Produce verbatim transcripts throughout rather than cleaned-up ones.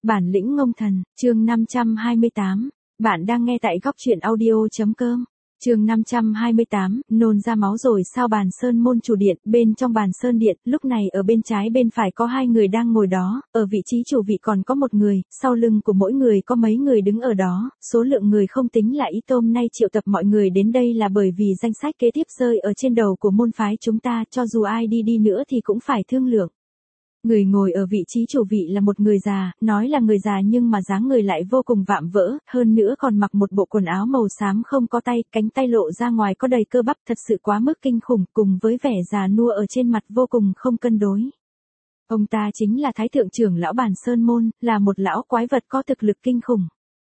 Bản lĩnh ngông thần, chương năm trăm hai mươi tám. Bạn đang nghe tại góc truyện audio.com. Chương năm trăm hai mươi tám, nôn ra máu rồi sao? Bàn sơn môn chủ điện, bên trong bàn sơn điện, lúc này ở bên trái bên phải có hai người đang ngồi đó, ở vị trí chủ vị còn có một người, sau lưng của mỗi người có mấy người đứng ở đó, số lượng người không tính là ít. Hôm nay triệu tập mọi người đến đây là bởi vì danh sách kế tiếp rơi ở trên đầu của môn phái chúng ta, cho dù ai đi đi nữa thì cũng phải thương lượng. Người ngồi ở vị trí chủ vị là một người già, nói là người già nhưng mà dáng người lại vô cùng vạm vỡ, hơn nữa còn mặc một bộ quần áo màu xám không có tay, cánh tay lộ ra ngoài có đầy cơ bắp, thật sự quá mức kinh khủng, cùng với vẻ già nua ở trên mặt vô cùng không cân đối. Ông ta chính là Thái thượng trưởng lão Bàn Sơn môn, là một lão quái vật có thực lực kinh khủng.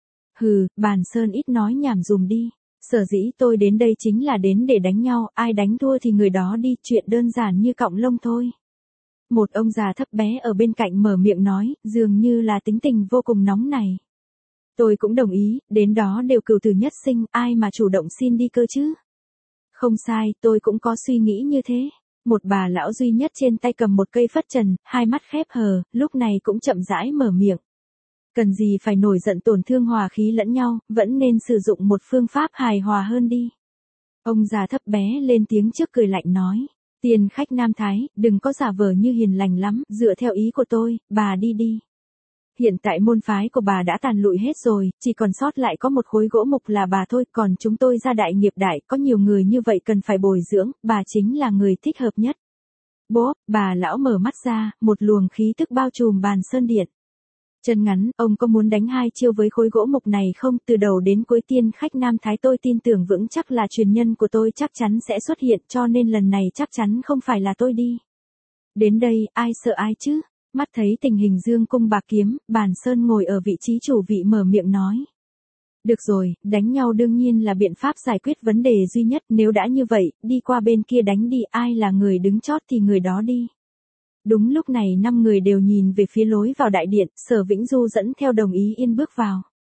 Hừ, Bàn Sơn ít nói nhảm dùm đi. Sở dĩ tôi đến đây chính là đến để đánh nhau, ai đánh thua thì người đó đi, chuyện đơn giản như cọng lông thôi. Một ông già thấp bé ở bên cạnh mở miệng nói, dường như là tính tình vô cùng nóng này. Tôi cũng đồng ý, đến đó đều cửu tử nhất sinh, ai mà chủ động xin đi cơ chứ? Không sai, tôi cũng có suy nghĩ như thế. Một bà lão duy nhất trên tay cầm một cây phất trần, hai mắt khép hờ, lúc này cũng chậm rãi mở miệng. Cần gì phải nổi giận tổn thương hòa khí lẫn nhau, vẫn nên sử dụng một phương pháp hài hòa hơn đi. Ông già thấp bé lên tiếng trước cười lạnh nói. Tiền khách Nam Thái, đừng có giả vờ như hiền lành lắm, dựa theo ý của tôi, bà đi đi. Hiện tại môn phái của bà đã tàn lụi hết rồi, chỉ còn sót lại có một khối gỗ mục là bà thôi, còn chúng tôi gia đại nghiệp đại, có nhiều người như vậy cần phải bồi dưỡng, bà chính là người thích hợp nhất. Bố, bà lão mở mắt ra, một luồng khí tức bao trùm Bàn Sơn điện. Chân ngắn, ông có muốn đánh hai chiêu với khối gỗ mục này không? Từ đầu đến cuối tiên khách Nam Thái tôi tin tưởng vững chắc là truyền nhân của tôi chắc chắn sẽ xuất hiện, cho nên lần này chắc chắn không phải là tôi đi. Đến đây, ai sợ ai chứ? Mắt thấy tình hình dương cung bạc kiếm, Bàn Sơn ngồi ở vị trí chủ vị mở miệng nói. Được rồi, đánh nhau đương nhiên là biện pháp giải quyết vấn đề duy nhất, nếu đã như vậy, đi qua bên kia đánh đi, ai là người đứng chót thì người đó đi. Đúng lúc này năm người đều nhìn về phía lối vào đại điện, Sở Vĩnh Du dẫn theo Đồng Ý Yên bước vào.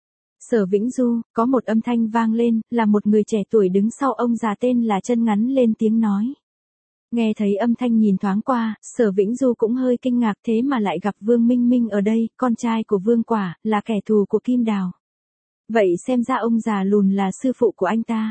Sở Vĩnh Du, có một âm thanh vang lên, là một người trẻ tuổi đứng sau ông già tên là Chân Ngắn lên tiếng nói. Nghe thấy âm thanh nhìn thoáng qua, Sở Vĩnh Du cũng hơi kinh ngạc, thế mà lại gặp Vương Minh Minh ở đây, con trai của Vương Quả, là kẻ thù của Kim Đào. Vậy xem ra ông già lùn là sư phụ của anh ta.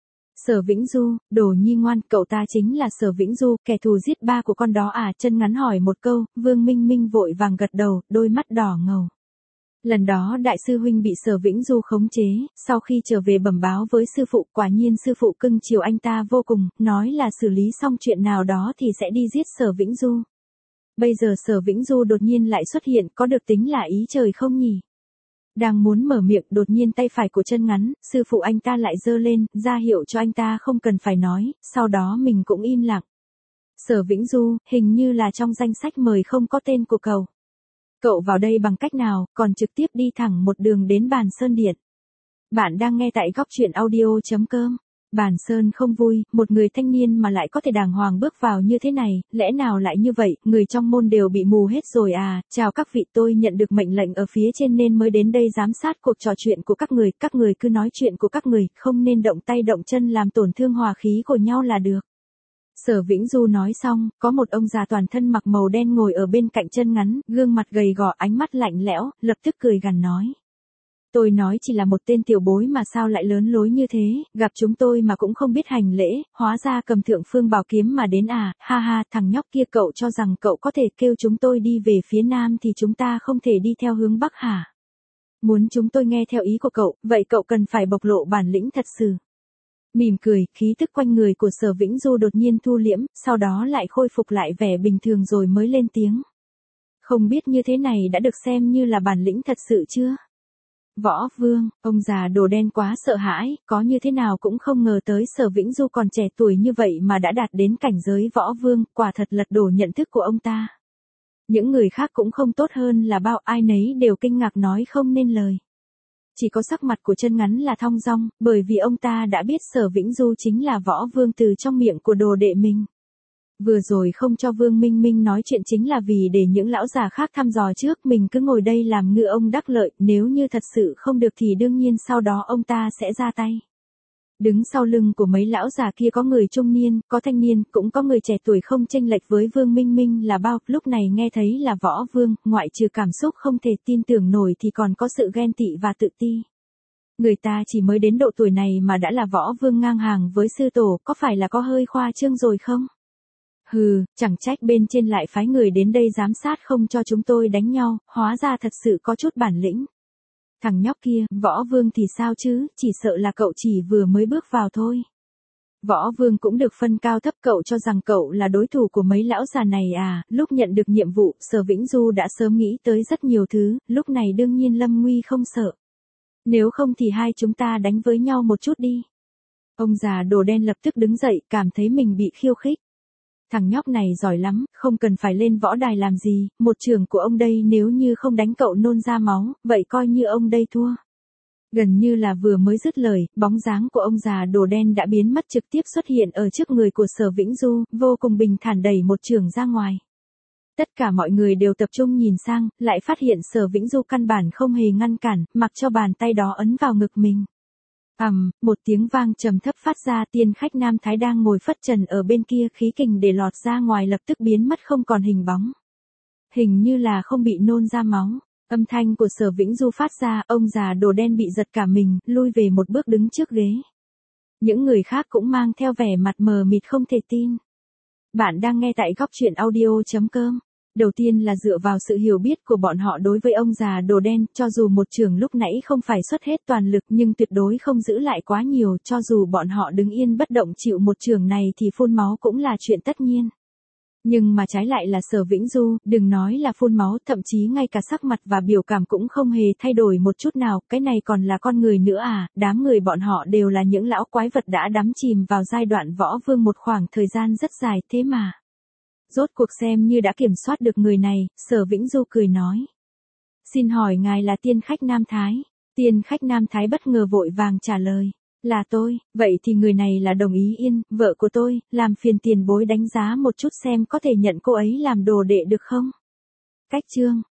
Sở Vĩnh Du, đồ nhi ngoan, cậu ta chính là Sở Vĩnh Du, kẻ thù giết ba của con đó à? Chân Ngắn hỏi một câu, Vương Minh Minh vội vàng gật đầu, đôi mắt đỏ ngầu. Lần đó đại sư huynh bị Sở Vĩnh Du khống chế, sau khi trở về bẩm báo với sư phụ, quả nhiên sư phụ cưng chiều anh ta vô cùng, nói là xử lý xong chuyện nào đó thì sẽ đi giết Sở Vĩnh Du. Bây giờ Sở Vĩnh Du đột nhiên lại xuất hiện, có được tính là ý trời không nhỉ? Đang muốn mở miệng, đột nhiên tay phải của Chân Ngắn, sư phụ anh ta lại giơ lên, ra hiệu cho anh ta không cần phải nói, sau đó mình cũng im lặng. Sở Vĩnh Du, hình như là trong danh sách mời không có tên của cậu. Cậu vào đây bằng cách nào, còn trực tiếp đi thẳng một đường đến Bàn Sơn điện. Bạn đang nghe tại góc truyện audio.com. Bàn Sơn không vui, một người thanh niên mà lại có thể đàng hoàng bước vào như thế này, lẽ nào lại như vậy, người trong môn đều bị mù hết rồi à? Chào các vị, tôi nhận được mệnh lệnh ở phía trên nên mới đến đây giám sát cuộc trò chuyện của các người, các người cứ nói chuyện của các người, không nên động tay động chân làm tổn thương hòa khí của nhau là được. Sở Vĩnh Du nói xong, có một ông già toàn thân mặc màu đen ngồi ở bên cạnh Chân Ngắn, gương mặt gầy gò, ánh mắt lạnh lẽo, lập tức cười gằn nói. Tôi nói chỉ là một tên tiểu bối mà sao lại lớn lối như thế, gặp chúng tôi mà cũng không biết hành lễ, hóa ra cầm Thượng Phương Bảo Kiếm mà đến à, ha ha, thằng nhóc kia, cậu cho rằng cậu có thể kêu chúng tôi đi về phía nam thì chúng ta không thể đi theo hướng bắc hả? Muốn chúng tôi nghe theo ý của cậu, vậy cậu cần phải bộc lộ bản lĩnh thật sự. Mỉm cười, khí tức quanh người của Sở Vĩnh Du đột nhiên thu liễm, sau đó lại khôi phục lại vẻ bình thường rồi mới lên tiếng. Không biết như thế này đã được xem như là bản lĩnh thật sự chưa? Võ Vương, ông già đồ đen quá sợ hãi, có như thế nào cũng không ngờ tới Sở Vĩnh Du còn trẻ tuổi như vậy mà đã đạt đến cảnh giới Võ Vương, quả thật lật đổ nhận thức của ông ta. Những người khác cũng không tốt hơn là bao, ai nấy đều kinh ngạc nói không nên lời. Chỉ có sắc mặt của Chân Ngắn là thong dong, bởi vì ông ta đã biết Sở Vĩnh Du chính là Võ Vương từ trong miệng của đồ đệ mình. Vừa rồi không cho Vương Minh Minh nói chuyện chính là vì để những lão già khác thăm dò trước, mình cứ ngồi đây làm ngựa ông đắc lợi, nếu như thật sự không được thì đương nhiên sau đó ông ta sẽ ra tay. Đứng sau lưng của mấy lão già kia có người trung niên, có thanh niên, cũng có người trẻ tuổi không chênh lệch với Vương Minh Minh là bao, lúc này nghe thấy là Võ Vương, ngoại trừ cảm xúc không thể tin tưởng nổi thì còn có sự ghen tị và tự ti. Người ta chỉ mới đến độ tuổi này mà đã là Võ Vương ngang hàng với sư tổ, có phải là có hơi khoa trương rồi không? Hừ, chẳng trách bên trên lại phái người đến đây giám sát không cho chúng tôi đánh nhau, hóa ra thật sự có chút bản lĩnh. Thằng nhóc kia, Võ Vương thì sao chứ, chỉ sợ là cậu chỉ vừa mới bước vào thôi. Võ Vương cũng được phân cao thấp, cậu cho rằng cậu là đối thủ của mấy lão già này à, lúc nhận được nhiệm vụ, Sở Vĩnh Du đã sớm nghĩ tới rất nhiều thứ, lúc này đương nhiên lâm nguy không sợ. Nếu không thì hai chúng ta đánh với nhau một chút đi. Ông già đồ đen lập tức đứng dậy, cảm thấy mình bị khiêu khích. Thằng nhóc này giỏi lắm, không cần phải lên võ đài làm gì, một trường của ông đây nếu như không đánh cậu nôn ra máu, vậy coi như ông đây thua. Gần như là vừa mới dứt lời, bóng dáng của ông già đồ đen đã biến mất, trực tiếp xuất hiện ở trước người của Sở Vĩnh Du, vô cùng bình thản đẩy một trường ra ngoài. Tất cả mọi người đều tập trung nhìn sang, lại phát hiện Sở Vĩnh Du căn bản không hề ngăn cản, mặc cho bàn tay đó ấn vào ngực mình. Ầm, um, một tiếng vang trầm thấp phát ra, tiên khách Nam Thái đang ngồi phất trần ở bên kia, khí kình để lọt ra ngoài lập tức biến mất không còn hình bóng. Hình như là không bị nôn ra máu. Âm thanh của Sở Vĩnh Du phát ra, ông già đồ đen bị giật cả mình, lui về một bước đứng trước ghế. Những người khác cũng mang theo vẻ mặt mờ mịt không thể tin. Bạn đang nghe tại góc truyện audio chấm com. Đầu tiên là dựa vào sự hiểu biết của bọn họ đối với ông già đồ đen, cho dù một trường lúc nãy không phải xuất hết toàn lực nhưng tuyệt đối không giữ lại quá nhiều, cho dù bọn họ đứng yên bất động chịu một trường này thì phun máu cũng là chuyện tất nhiên. Nhưng mà trái lại là Sở Vĩnh Du, đừng nói là phun máu, thậm chí ngay cả sắc mặt và biểu cảm cũng không hề thay đổi một chút nào, cái này còn là con người nữa à, đám người bọn họ đều là những lão quái vật đã đắm chìm vào giai đoạn Võ Vương một khoảng thời gian rất dài thế mà. Rốt cuộc xem như đã kiểm soát được người này, Sở Vĩnh Du cười nói. Xin hỏi ngài là tiên khách Nam Thái? Tiên khách Nam Thái bất ngờ vội vàng trả lời. Là tôi, vậy thì người này là Đồng Ý Yên, vợ của tôi, làm phiền tiền bối đánh giá một chút xem có thể nhận cô ấy làm đồ đệ được không? Cách chương.